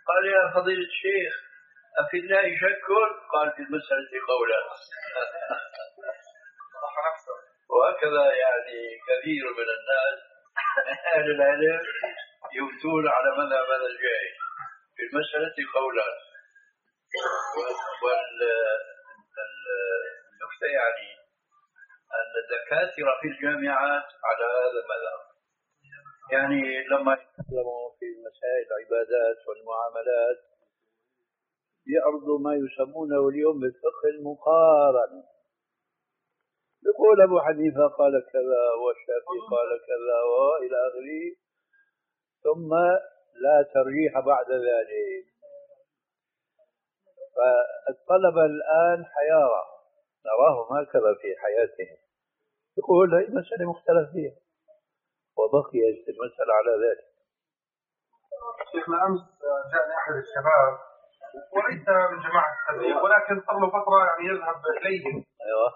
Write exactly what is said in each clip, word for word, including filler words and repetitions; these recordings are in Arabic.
قال يا فضيلة الشيخ أفي الله شك؟ قال في المسألة قولان. وهكذا يعني كثير من الناس أهل العلم يفتون على مذهب هذا الجاهل في المسألة قولان. والنكتة يعني أن الدكاترة في الجامعات على هذا المذهب، يعني لما يتكلموا في مسائل العبادات والمعاملات يعرضوا ما يسمونه اليوم بالفقه المقارن. يقول أبو حنيفة قال كذا والشافعي قال كذا وإلى آخره، ثم لا ترجيح بعد ذلك. فالطلبة الآن حيارى، نراهم هكذا في حياتهم، يقول هذه مسألة مختلف فيها وبقيت المسألة على ذلك. شيخنا أمس جاءني أحد الشباب وليس من جماعة التبليغ ولكن صار له فترة يعني يذهب إليهم. أيوة.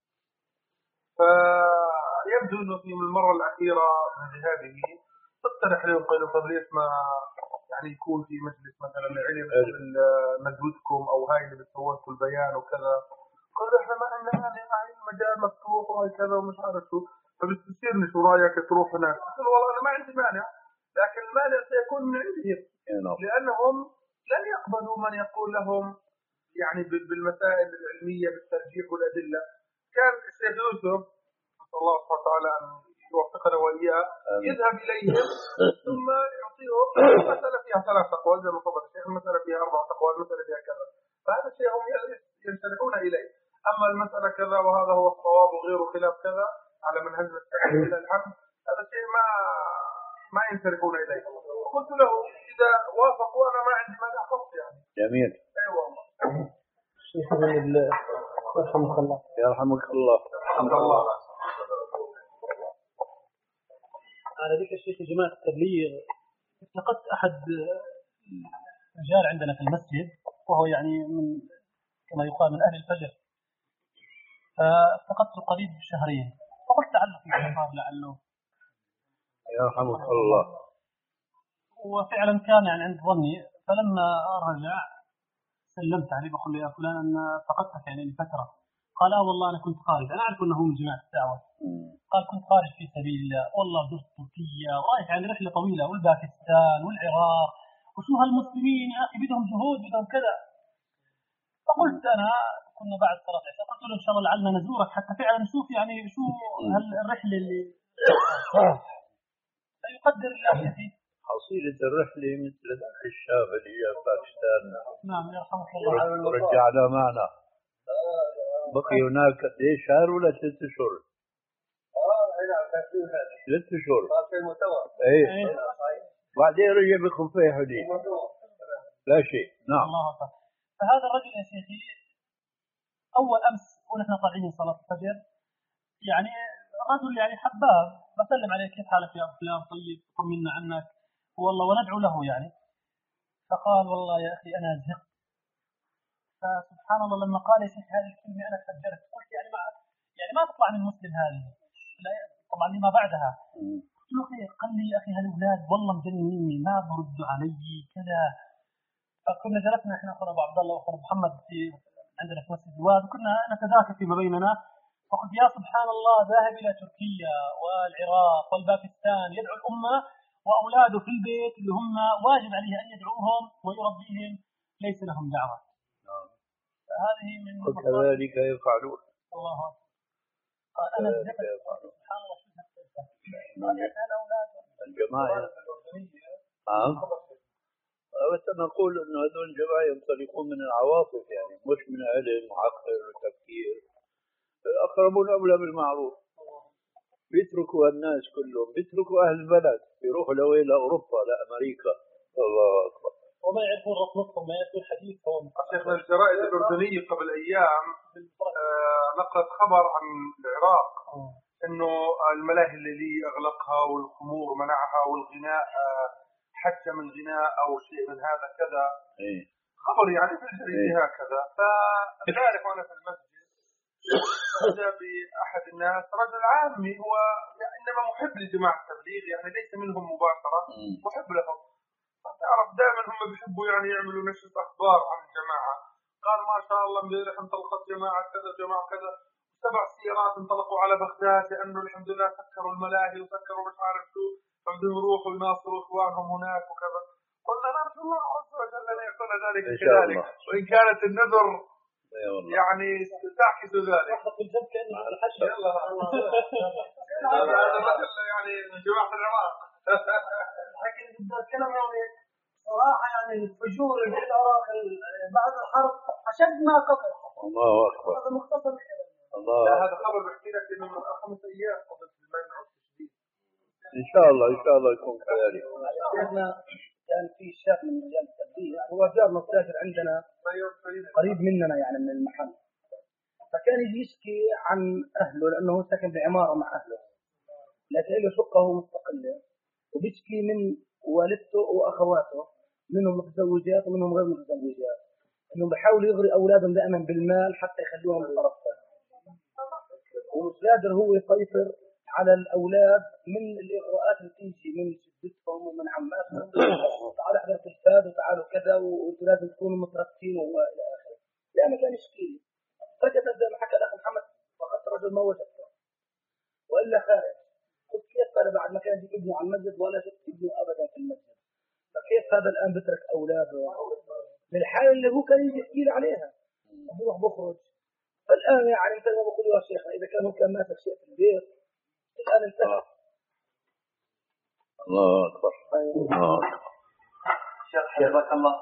فيبدو أنه في المرة الأخيرة من هذه تقترح لهم قيل طب ليش ما يعني يكون في مجلس مثلا علم ندوتكم أو هاي اللي بتسووا البيان وكذا. قالوا إحنا ما عندنا يعني مجال مفتوح وهكذا ومش عارف شو، فبتصيرني شو رأيك تروح هناك؟ قلت والله أنا ما عندي مانع، لكن المانع سيكون من عندهم لأنهم لن يقبلوا من يقول لهم يعني بالمسائل العلمية بالترجيح والأدلة. كان الشيخ يوسف نسأل الله سبحانه وتعالى أن يوفقنا وإياه يذهب إليهم ثم يعطيهم المسألة فيها ثلاث أقوال زي ما تفضل الشيخ، المسألة فيها أربع أقوال، المسألة فيها كذا، فهذا الشيء هم ينشرحون إليه. أما المسألة كذا وهذا هو الصواب وغيره خلاف كذا على منهجنا السعيد إلى الحمد، هذا الشيء ما ما ينشرحون إليه. قلت له إذا وافقوا أنا ما عندي مانع خط يعني. جميل. أيوة والله. شيخ يرحمك الله. يرحمك الله. الحمد لله. على ذكر الشيخ جماعة التبليغ، التقطت أحد رجال عندنا في المسجد وهو يعني من كما يقال من أهل الفجر، فافتقدت قريب بشهرين فقلت لعله في خطاب لعله. يرحمك الله. وفعلا كان يعني عند ظني، فلما رجع سلمت عليه بقول له يا فلان أن فقدتك يعني لفترة. قال آه والله أنا كنت خارج، أنا أعرف أنه من جماعة الدعوة. قال كنت خارج في سبيل الله، والله زرت تركيا ورايح يعني رحلة طويلة والباكستان والعراق، وشو هالمسلمين يا أخي بدهم جهود بدهم كذا. فقلت أنا كنا بعد صلاة العشاء قلت له إن شاء الله لعلنا نزورك حتى فعلا نشوف يعني شو هالرحلة اللي يقدر الله يا أخي. حصيلة الرحلة مثل ذاك الشاب اللي جاء باكستان. نعم يرحمك الله. ورجعنا معنا. بقي هناك ليش شهر ولا ست أشهر؟ آه هنا ست أشهر. صار في المستوى. إيه. بعدين رجع بخفيه حديد. لا شيء. نعم. الله أكبر. فهذا الرجل يا شيخي أول أمس ونحن طالعين صلاة الفجر يعني رجل يعني حباب بسلم عليه كيف حالك يا فلان طيب طمنا عنك والله وندعو له يعني. فقال والله يا أخي أنا زهقت. فسبحان الله لما قال يا شيخ هذه الكلمة أنا تفجرت قلت يعني ما يعني ما تطلع من مسلم هذه طبعا لما بعدها. قلت له خير. قال لي يا أخي هالأولاد والله مجننيني ما بردوا علي كذا. فكنا جلسنا احنا اخونا ابو عبد الله واخونا محمد في عندنا في مسجد الواد وكنا نتذاكر فيما بيننا. فقلت يا سبحان الله ذاهب الى تركيا والعراق والباكستان يدعو الامه واولاده في البيت اللي هم واجب عليه ان يدعوهم ويربيهم ليس لهم دعوه. هذه من وكذلك يفعلون. الله اكبر. انا سبحان الله شو الجماعه. نعم. بس نقول انه هذول الجماعه ينطلقون من العواطف يعني مش من علم وعقل وتفكير. اقربون اولى بالمعروف. بيتركوا الناس كلهم، بيتركوا اهل البلد يروحوا لوين لاوروبا لامريكا. الله اكبر. وما يعرفون رقمهم ما يعرفون حديثهم. شيخنا الجرائد الاردنيه قبل ايام آه نقلت خبر عن العراق انه الملاهي الليليه اغلقها والخمور منعها والغناء آه حتى من غناء أو شيء من هذا كذا. إيه. خبر يعني في الجريدة إيه. هكذا. فأعرف أنا في المسجد فإذا بأحد الناس رجل عامي هو يعني إنما محب لجماعة التبليغ يعني ليس منهم مباشرة محب لهم. تعرف دائما هم بيحبوا يعني يعملوا نشرة أخبار عن الجماعة. قال ما شاء الله امبارح انطلقت جماعة كذا جماعة كذا، سبع سيارات انطلقوا على بغداد لأنه الحمد لله سكروا الملاهي وسكروا مش عارف شو، فبدهم يروحوا يناصروا إخوانهم هناك وكذا. قلنا نرجو الله عز وجل أن يعطينا ذلك كذلك، وإن كانت النذر يعني تعكس ذلك. على الحج يلا هذا الرجل يعني من جماعة العراق. لكن بدي أتكلم يعني صراحة يعني الفجور اللي في العراق بعد الحرب أشد ما قبل. الله أكبر. هذا مختصر الكلام. الله. لا هذا خبر بحكي لك إنه من خمس أيام قبل المنع التشديد. إن شاء الله إن شاء الله يكون كذلك. شيخنا كان في شاب من رجال التبديل، هو جار مستاجر عندنا قريب مننا يعني من المحل، فكان يجي يشكي عن أهله لأنه سكن بعمارة مع أهله، لكن له شقة مستقلة، وبيشكي من والدته وأخواته منهم متزوجات ومنهم غير متزوجات، إنهم بيحاولوا يغري أولادهم دائما بالمال حتى يخلوهم بطرف ثاني، ومش قادر هو يسيطر على الأولاد من الإغراءات اللي تيجي من جدتهم ومن عماتهم. تعالوا احضر تلفاز وتعالوا كذا وانتوا لازم تكونوا متركين وإلى آخره. يعني كان يشكي لي فجأة زي ما حكى الأخ محمد فقدت رجل ما وجدته وإلا خارج. قلت كيف هذا بعد ما كان يجيب ابنه على المسجد ولا شفت ابنه أبدا في المسجد، فكيف هذا الآن بترك أولاده من الحالة اللي هو كان يجي يحكي لي عليها بروح بخرج. فالآن يعني مثل ما بقول يا شيخنا إذا كان هو كان ماسك شيء في البيت الآن انتهى. الله أكبر. الله أكبر. شيخ حفظك الله.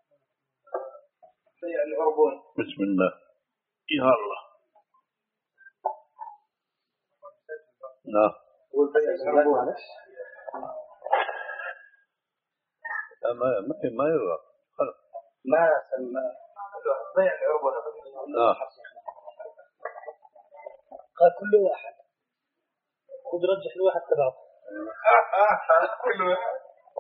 بسم الله. يا الله. لا. ما ما ما يرى. ما سمى. ضيع العربون. لا. قال كل واحد. وبرجح الواحد تبعه. كل واحد.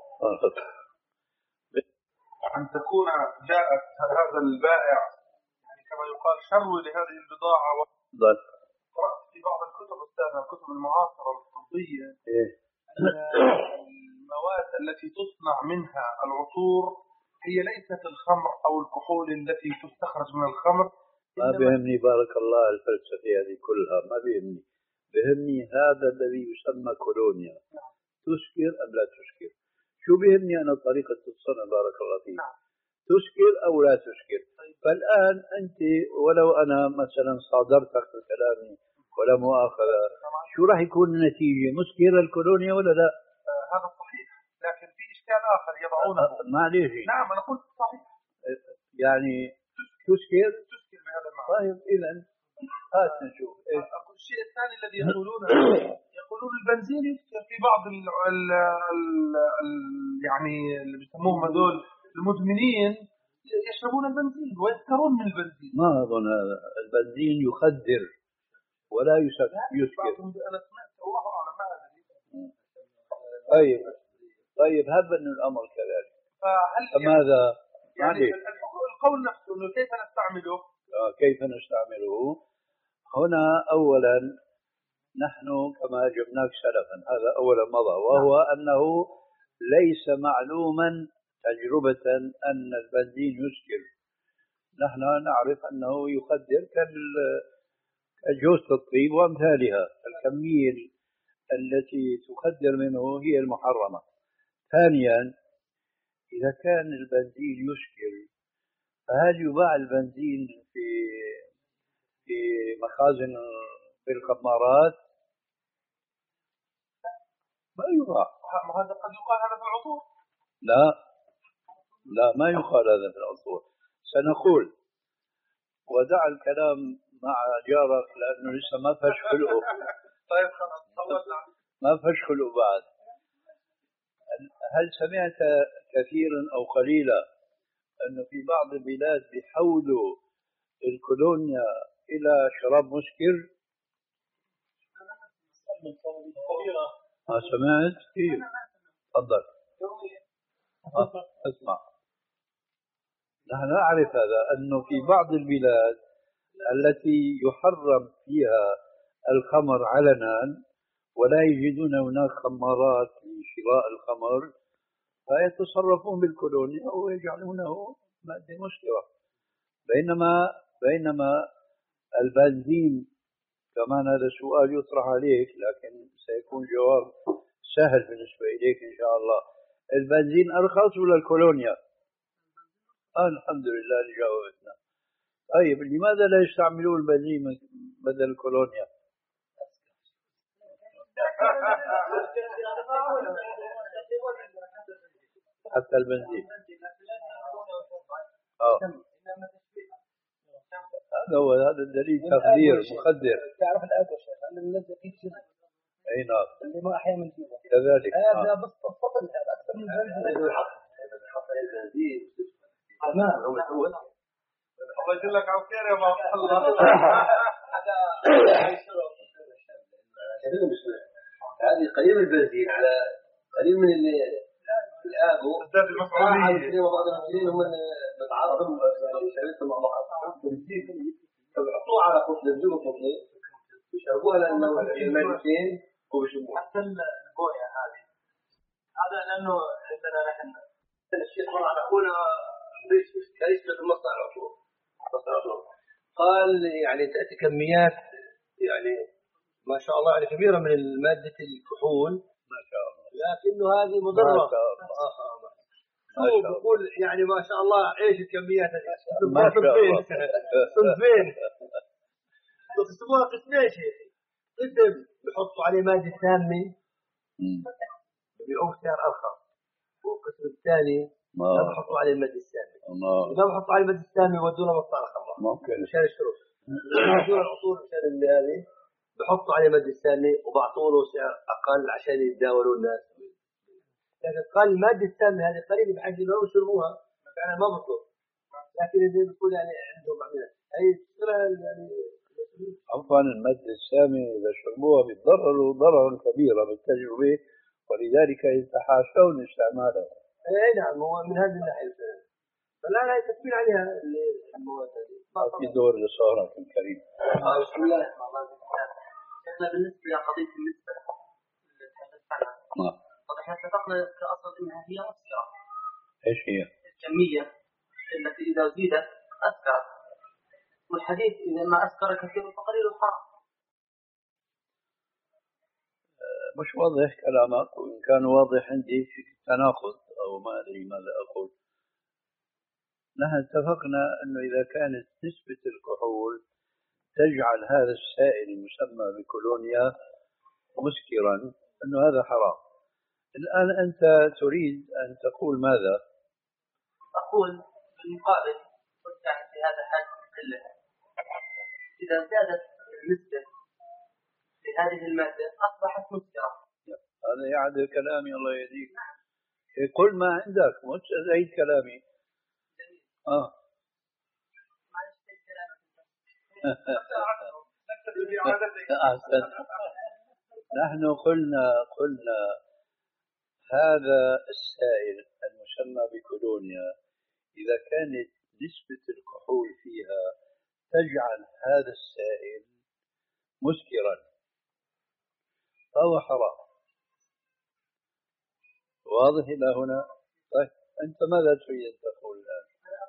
أن تكون جاءت هذا البائع يعني كما يقال شروي لهذه البضاعة. ضل. قرأت في بعض الكتب أستاذنا الكتب المعاصرة الطبية إيه. المواد التي تصنع منها العطور هي ليست الخمر أو الكحول التي تستخرج من الخمر. ما بيهمني بارك الله الفلسفة هذه كلها ما بيهمني، بيهمني هذا الذي يسمى كولونيا تسكر أم لا تسكر. شو بيهمني أنا طريقة الصنع بارك الله فيك، تسكر أو لا تسكر. فالآن أنت ولو أنا مثلا صادرتك بكلامي ولا مؤاخذة شو راح يكون النتيجة؟ مسكر الكولونيا ولا لا؟ آه هذا صحيح، لكن في إشكال آخر يضعونه. آه معليش. نعم أنا قلت صحيح. يعني تسكر تسكر بهذا المعنى. طيب إذا هات نشوف. الشيء الثاني الذي يقولونه يقولون البنزين يسكر في بعض ال ال ال ال يعني اللي بيسموهم هذول المدمنين يشربون البنزين ويسكرون من البنزين. ما أظن هذا البنزين يخدر ولا يسكر. أنا سمعت الله أعلم ما أدري. طيب طيب هذا أن الأمر كذلك. فماذا يعني القول نفسه إنه كيف نستعمله؟ كيف نستعمله؟ هنا أولا نحن كما جبناك سلفا هذا أولا مضى، وهو أنه ليس معلوما تجربة أن البنزين يسكر. نحن نعرف أنه يخدر كجوز الطيب وأمثالها، الكمية التي تخدر منه هي المحرمة. ثانيا إذا كان البنزين يسكر فهل يباع البنزين في في مخازن في الخمارات؟ ما يباع. هذا قد يقال هذا في العطور. لا لا ما يقال هذا في العطور. سنقول ودع الكلام مع جارك لأنه لسه ما فش خلقه. طيب خلاص طولنا. ما فش خلقه بعد. هل سمعت كثيرا أو قليلا أنه في بعض البلاد بيحولوا الكولونيا إلى شراب مسكر؟ ما سمعت؟ كيف؟ تفضل. اسمع، نحن نعرف هذا أنه في بعض البلاد التي يحرم فيها الخمر علنا ولا يجدون هناك خمارات لشراء الخمر، فيتصرفون بالكولونيا ويجعلونه مادة مسكرة. بينما بينما البنزين كمان هذا سؤال يطرح عليك، لكن سيكون جواب سهل بالنسبة إليك إن شاء الله. البنزين أرخص ولا الكولونيا؟ آه الحمد لله اللي جاوبتنا. طيب لماذا لا يستعملون البنزين بدل الكولونيا؟ حتى البنزين آه. هذا هو هذا الدليل تخدير مخدر. تعرف الآب يا شيخ أن الناس فيه شرك. أي نعم. اللي ما أحيا من جيبه. كذلك. هذا بس تفضل هذا أكثر من البنزين. البنزين. تمام. الله يجزاك على خير يا ابو الله. هذه قليل من البنزين على قليل من الآب زاد المسؤولية. وبعض المسؤولين هم متعارضين يعني شريطهم مع بعض. فبيحطوه على فصل الزوم فصلي يشربوها لأنه المادتين وبيشربوها. حتى البوية هذه هذا لأنه عندنا نحن الشيخ مرة على أولى ليش ليش مثل مصنع العطور. قال يعني تأتي كميات يعني ما شاء الله يعني كبيرة من المادة الكحول ما شاء الله، لكنه هذه مضرة. ما شاء الله. هو بقول يعني ما شاء الله ايش الكميات هذه؟ ما شاء الله. صنفين يقسموها قسمين شيء. قسم بيحطوا عليه مادة سامة بيبيعوه سعر أرخص، والقسم الثاني ما بيحطوا عليه المادة السامة. إذا بيحطوا عليه المادة السامة يودونه مصنع الخمر ممكن مشان الشروط. يودونه العطور مشان اللي هذه بحطوا عليه مادة السامة وبعطوا له سعر أقل عشان يتداولوا الناس. لكن قال المادة السامة هذه قليل بحاجة لهم يشربوها فعلا ما بطلب، لكن إذا بيقول يعني عندهم عملة هي يعني عفوا المادة السامة إذا شربوها بيتضرروا ضررا كبيرا بالتجربة، ولذلك يتحاشون استعمالها. اي نعم هو من هذه الناحية فلا لا يتكفين عليها المواد هذه. ما في دور لصهرك الكريم. بسم الله الرحمن الرحيم. احنا بالنسبة لقضية النسبة اللي تحدثت عنها طب احنا اتفقنا كأصل انها هي مسكرة. ايش هي؟ الكمية التي إذا زيدت أسكرت، والحديث إذا ما أسكر كثير فقليل حرام. مش واضح كلامك، وإن كان واضح عندي في تناقض أو ما أدري ماذا أقول. نحن اتفقنا أنه إذا كانت نسبة الكحول تجعل هذا السائل المسمى بكولونيا مسكرا أنه هذا حرام. الآن أنت تريد أن تقول ماذا؟ أقول بالمقابل يعني في هذا الحد كله إذا زادت النسبة لهذه المادة أصبحت مسكرة. هذا يعد كلامي الله يهديك. قل ما عندك مش زيد كلامي. آه. نحن قلنا قلنا هذا السائل المسمى بكولونيا إذا كانت نسبة الكحول فيها تجعل هذا السائل مسكرا فهو حرام. واضح إلى هنا؟ طيب أنت ماذا تريد أن تقول الآن؟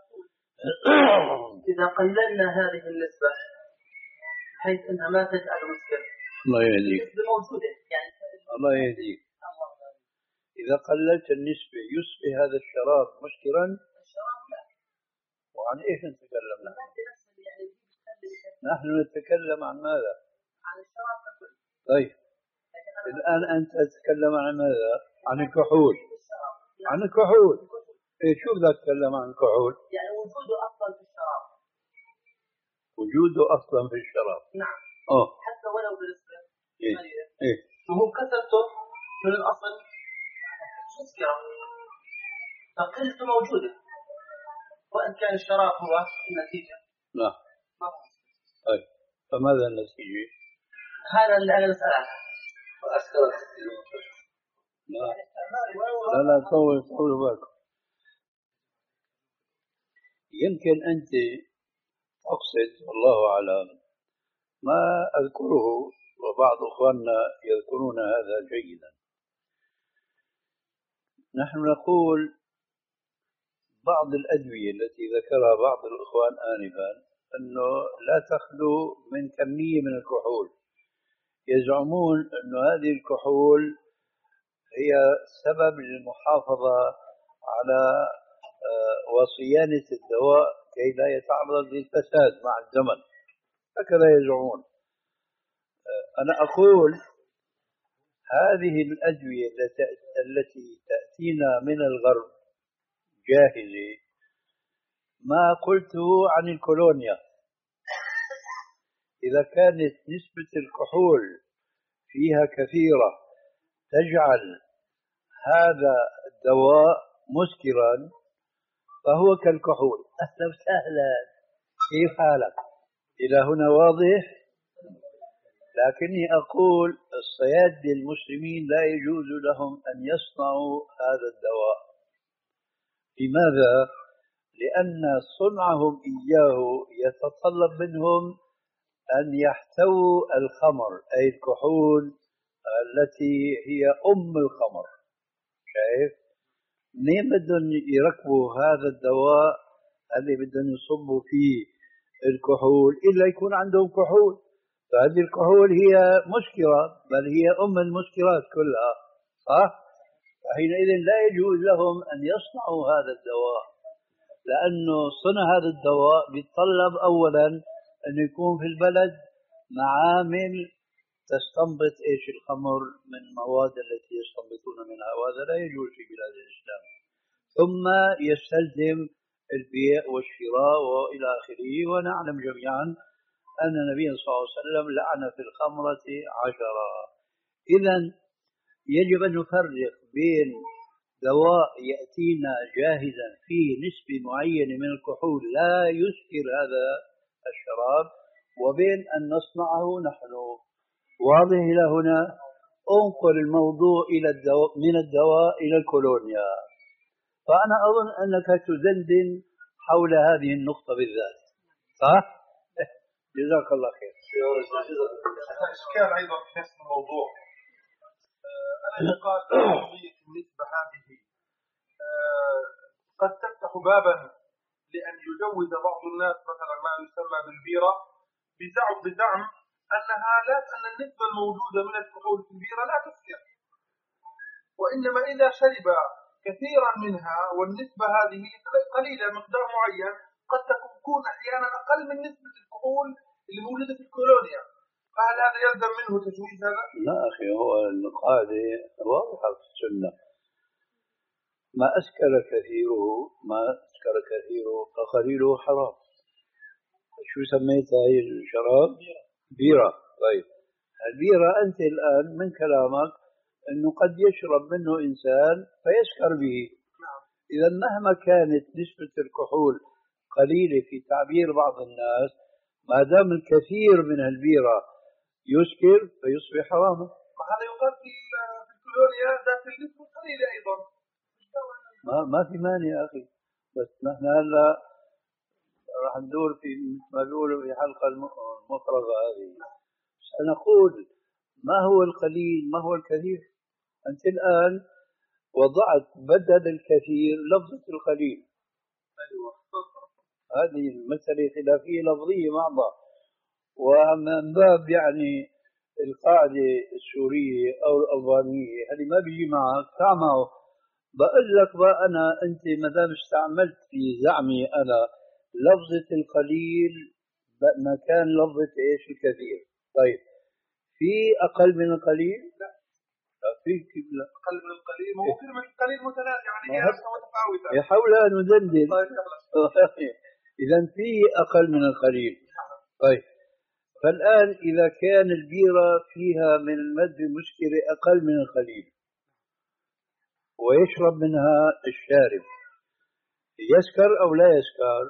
إذا قللنا هذه النسبة حيث أنها ما تجعل مسكر. الله يهديك. النسبة موجودة يعني. الله يهديك. إذا قللت النسبة يصبح هذا الشراب مسكرا؟ الشراب لا. وعن إيش نتكلم نحن؟ نحن نتكلم عن ماذا؟ عن الشراب ككل. طيب الآن أنت تتكلم عن ماذا؟ عن الكحول. عن الكحول. إيه شو بدك تتكلم عن الكحول؟ يعني وجوده أصلا في الشراب. وجوده أصلا في الشراب. نعم. أوه. حتى ولو بنسبة إيه قليلة. إيه. وهو كثرته من الأصل مسكرة. فقلته موجودة. وإن كان الشراب هو النتيجة. نعم. ما هو. طيب فماذا النتيجة؟ هذا اللي أنا أسأل عنه. وأسكرت لا لا لا طول طول بالك. يمكن أنت تقصد والله أعلم ما أذكره، وبعض أخواننا يذكرون هذا جيدا. نحن نقول بعض الأدوية التي ذكرها بعض الإخوان آنفا أنه لا تخلو من كمية من الكحول. يزعمون أن هذه الكحول هي سبب للمحافظة على وصيانة الدواء كي لا يتعرض للفساد مع الزمن، هكذا يزعمون. أنا أقول هذه الأدوية التي تأتينا من الغرب جاهزة، ما قلته عن الكولونيا، إذا كانت نسبة الكحول فيها كثيرة تجعل هذا الدواء مسكرا فهو كالكحول. أهلا وسهلا، كيف حالك؟ إلى هنا واضح؟ لكني أقول الصيادلة المسلمين لا يجوز لهم أن يصنعوا هذا الدواء. لماذا؟ لأن صنعهم إياه يتطلب منهم أن يحتووا الخمر، أي الكحول التي هي أم الخمر. شايف؟ منين بدهم يركبوا هذا الدواء اللي بدهم يصبوا فيه الكحول إلا يكون عندهم كحول؟ فهذه الكحول هي مسكرة، بل هي أم المسكرات كلها، صح؟ فحينئذ لا يجوز لهم أن يصنعوا هذا الدواء، لأنه صنع هذا الدواء بيتطلب أولا أن يكون في البلد معامل تستنبط إيش الخمر من المواد التي يستنبطون منها، وهذا لا يجوز في بلاد الإسلام. ثم يستلزم البيع والشراء وإلى آخره. ونعلم جميعا أن النبي صلى الله عليه وسلم لعن في الخمرة عشرة. إذا يجب أن نفرق بين دواء يأتينا جاهزا فيه نسبة معينة من الكحول لا يسكر هذا الشراب، وبين أن نصنعه نحن. واضح إلى هنا؟ انقل الموضوع إلى الدواء من الدواء إلى الكولونيا. فأنا أظن أنك تدندن حول هذه النقطة بالذات، صح؟ جزاك الله خير. إشكال أيضا في نفس الموضوع. أنا قال قضية النسبة هذه قد تفتح بابا لأن يجوز بعض الناس مثلا ما يسمى بالبيرة بزعم بزعم أنها لا أن النسبة الموجودة من الكحول في البيرة لا تسكر، وإنما إذا شرب كثيرا منها والنسبة هذه قليلة مقدار معين قد تكون أحيانا أقل من نسبة الكحول اللي موجودة في الكولونيا، فهل هذا يلزم منه تجويز هذا؟ لا أخي، هو القاعدة واضحة في السنة: ما أسكر كثيره ما أسكر كثيره فقليله حرام. شو سميت هاي الشراب؟ بيرة. طيب البيرة أنت الآن من كلامك أنه قد يشرب منه إنسان فيسكر به. إذا مهما كانت نسبة الكحول قليلة في تعبير بعض الناس، ما دام الكثير من البيرة يسكر فيصبح حراما. هذا يقال في الكولونيا ذات النسبة قليلة أيضا. ما ما في مانع يا أخي، بس نحن هلا راح ندور في مثل ما بيقولوا في حلقة المفرغة هذه. سنقول ما هو القليل ما هو الكثير. أنت الآن وضعت بدل الكثير لفظة القليل. أيوة. هذه المسألة خلافية لفظية محضة، ومن باب يعني القاعدة السورية أو الألبانية هذه ما بيجي معك تعمه. بقول لك بقى أنا أنت ما دام استعملت في زعمي أنا لفظة القليل مكان لفظة إيش الكثير. طيب في أقل من القليل؟ لا. في كيف لا؟ أقل من القليل ممكن من القليل متنازع يعني هي متفاوتة. يحاول أن ندندن. إذا في أقل من القليل. طيب فالآن إذا كان البيرة فيها من المادة المسكرة أقل من القليل ويشرب منها الشارب، يسكر أو لا يسكر؟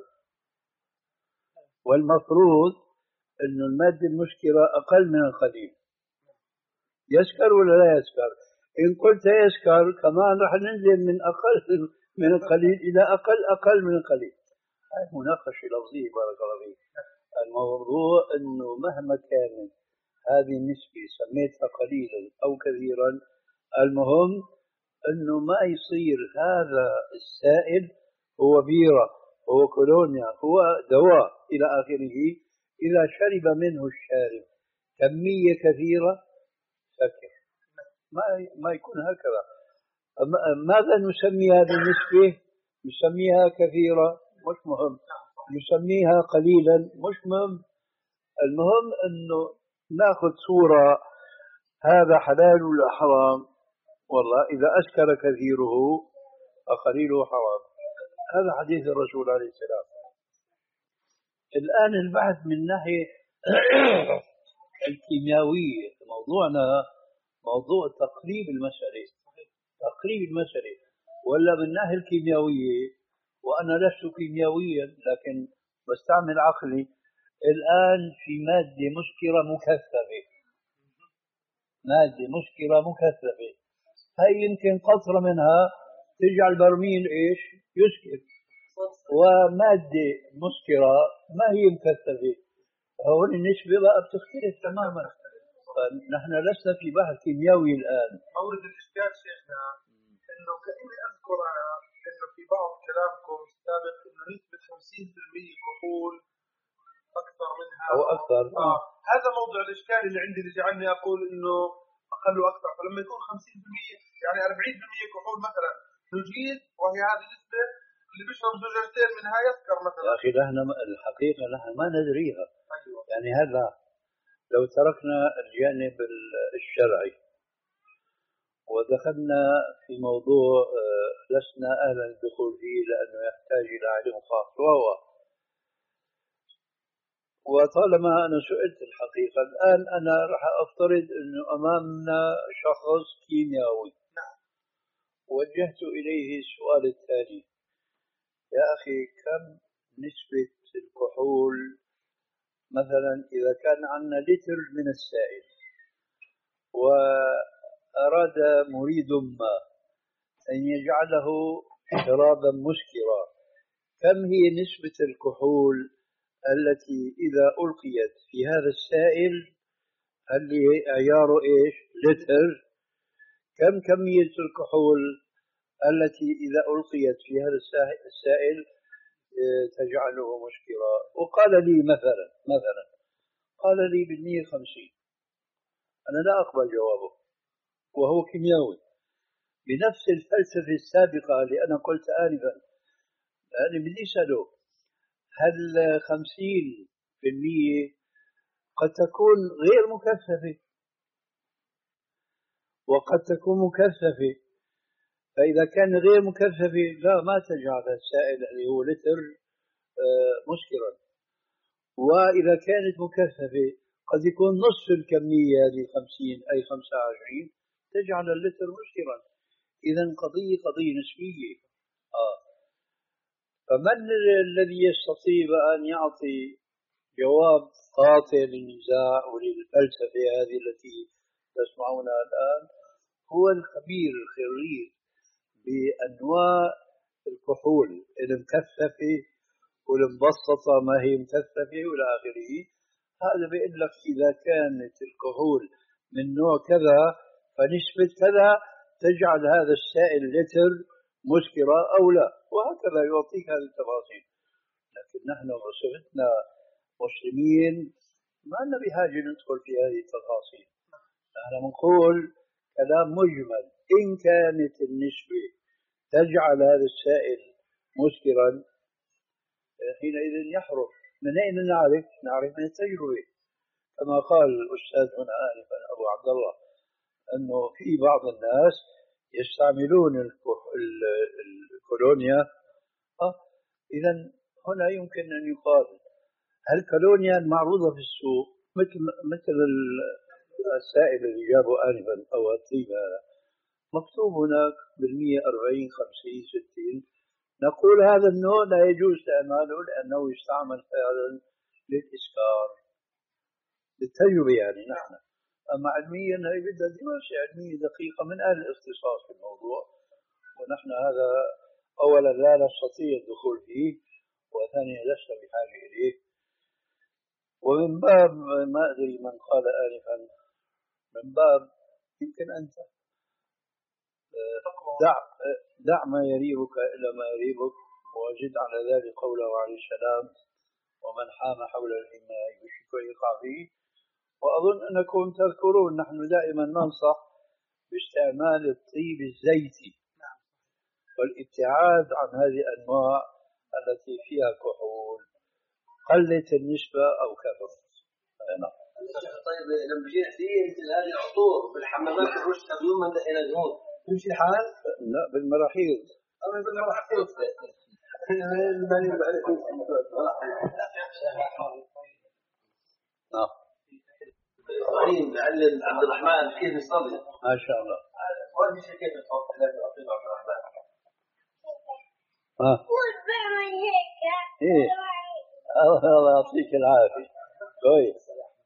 والمفروض أن المادة المسكرة أقل من القليل، يسكر ولا لا يسكر؟ إن قلت يسكر كمان رح ننزل من أقل من القليل إلى أقل أقل من القليل. هاي مناقشة لفظية بارك الله فيك. الموضوع أنه مهما كانت هذه النسبة سميتها قليلا أو كثيرا، المهم أنه ما يصير هذا السائل هو بيرة، هو كولونيا، هو دواء إلى آخره. إذا شرب منه الشارب كمية كثيرة سكر، ما ما يكون هكذا. ماذا نسمي هذه النسبة؟ نسميها كثيرة مش مهم، نسميها قليلا مش مهم. المهم أنه نأخذ صورة هذا حلال ولا حرام. والله إذا أسكر كثيره فقليله حرام، هذا حديث الرسول عليه السلام. الآن البحث من ناحية الكيميائية، موضوعنا موضوع تقريب المسألة، تقريب المسألة، ولا من الناحية الكيميائية. وأنا لست كيميائيا لكن بستعمل عقلي. الآن في مادة مسكرة مكثفة، مادة مسكرة مكثفة، هاي يمكن قطرة منها تجعل برميل إيش يسكر، ومادة مسكرة ما هي مكثفة، هون النسبة بقى بتختلف تماما. فنحن لسنا في بحث كيميائي الآن. مورد الإشكال شيخنا إنه كأني أذكر إنه في بعض كلامكم السابق إنه نسبة خمسين بالمئة كحول أكثر منها أو أكثر. آه. هذا موضوع الإشكال اللي عندي اللي جعلني أقول إنه أقل وأكثر. فلما يكون خمسين بالمئة يعني أربعين بالمئة كحول مثلا نجيد، وهي هذه النسبة اللي بيشرب زوجتين منها يسكر مثلا. يا أخي نحن الحقيقة نحن ما ندريها. أيوة. يعني هذا لو تركنا الجانب الشرعي ودخلنا في موضوع لسنا أهلا للدخول فيه لأنه يحتاج إلى علم خاص، وهو وطالما أنا سئلت الحقيقة الآن أنا راح أفترض أنه أمامنا شخص كيميائي، وجهت إليه السؤال التالي: يا أخي كم نسبة الكحول مثلا إذا كان عندنا لتر من السائل وأراد مريد ما أن يجعله شرابا مسكرا، كم هي نسبة الكحول التي إذا ألقيت في هذا السائل اللي عياره إيش لتر، كم كمية الكحول التي إذا ألقيت في هذا السائل تجعله مسكرا؟ وقال لي مثلا مثلا قال لي بالمية خمسين. أنا لا أقبل جوابه وهو كيميائي بنفس الفلسفة السابقة اللي أنا قلت آنفا. أنا بدي أسأله هل خمسين بالمية قد تكون غير مكثفة وقد تكون مكثفة، فإذا كان غير مكثفة لا ما تجعل السائل اللي هو لتر مسكرا، وإذا كانت مكثفة قد يكون نصف الكمية هذه خمسين أي خمسة وعشرين تجعل اللتر مسكرا. إذا قضية قضية نسبية. آه. فمن الذي يستطيع أن يعطي جواب قاطع للنزاع وللفلسفة هذه التي تسمعونها الآن؟ هو الخبير الخبير بأنواع الكحول المكثفة والمبسطة ما هي مكثفة وإلى آخره. هذا بيقول لك إذا كانت الكحول من نوع كذا فنسبة كذا تجعل هذا السائل لتر مسكرة أو لا، وهكذا يعطيك هذه التفاصيل. لكن نحن بصفتنا مسلمين ما لنا بحاجة ندخل في هذه التفاصيل. نحن نقول كلام مجمل: إن كانت النسبة تجعل هذا السائل مسكرا حينئذ يحرم. من أين نعرف؟ نعرف من التجربة، كما قال الأستاذ هنا آنفا أبو عبد الله أنه في بعض الناس يستعملون الكولونيا. آه. إذا هنا يمكن أن يقال هل كولونيا المعروضة في السوق مثل مثل السائل اللي جابه آنفا أو الطيب هذا مكتوب هناك بالمية أربعين خمسين ستين، نقول هذا النوع لا يجوز استعماله لأنه يستعمل فعلا للإسكار بالتجربة يعني نحن. أما علميا هي بدها دراسة علمية دقيقة من أهل الاختصاص في الموضوع، ونحن هذا أولا لا نستطيع الدخول فيه، وثانيا لسنا بحاجة إليه. ومن باب ما أدري من قال آنفا، من باب يمكن أنت تقوى دع دع ما يريبك إلى ما يريبك، وجد على ذلك قوله عليه السلام: ومن حام حول الإماء يشك يقع فيه. وأظن أنكم تذكرون نحن دائما ننصح باستعمال الطيب الزيتي والابتعاد عن هذه الأنواع التي فيها كحول قلت النسبة أو كثرت. نعم. طيب لما بيجي فيه مثل هذه العطور بالحمامات الرش بدون ما ندهن دهون تمشي الحال؟ لا بالمراحيض. أو بالمراحيض. نعم. إبراهيم معلم عبد الرحمن كيف يصلي؟ ما شاء الله. وهذا الشيء كيف يصلي؟ لازم أعطيه عبد الرحمن. ها. إيه. الله يعطيك العافية. كويس.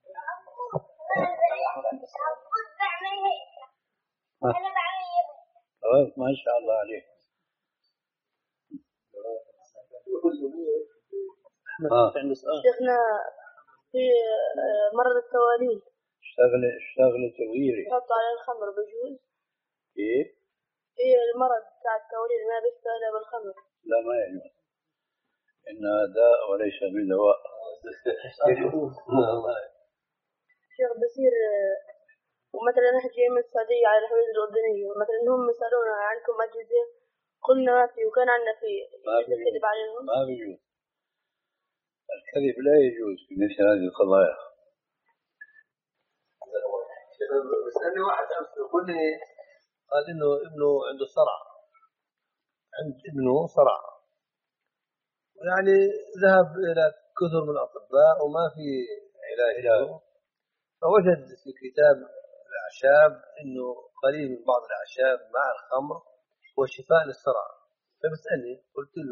كويس ما شاء الله عليك. شيخنا في مرض التواليد اشتغل اشتغل تغييري. يحط على الخمر بجوز؟ ايه؟ ايه المرض بتاع التواليد ما بيستهلك بالخمر؟ لا ما يجوز. إنها داء وليس من دواء. شيخ بصير ومثلا نحن جايين من السعودية على الحدود الأردنية، مثلا هم سألونا عنكم أجهزة قلنا ما في وكان عندنا في، كذب عليهم؟ ما بيجوز. الكذب لا يجوز في مثل هذه القضايا. بس أنا واحد أمس يقول لي قال إنه ابنه عنده صرع، عند ابنه صرع، يعني ذهب إلى كثر من الأطباء وما في علاج له، فوجد في كتاب الأعشاب إنه قليل من بعض الأعشاب مع الخمر هو شفاء للصرع، فبسألني قلت له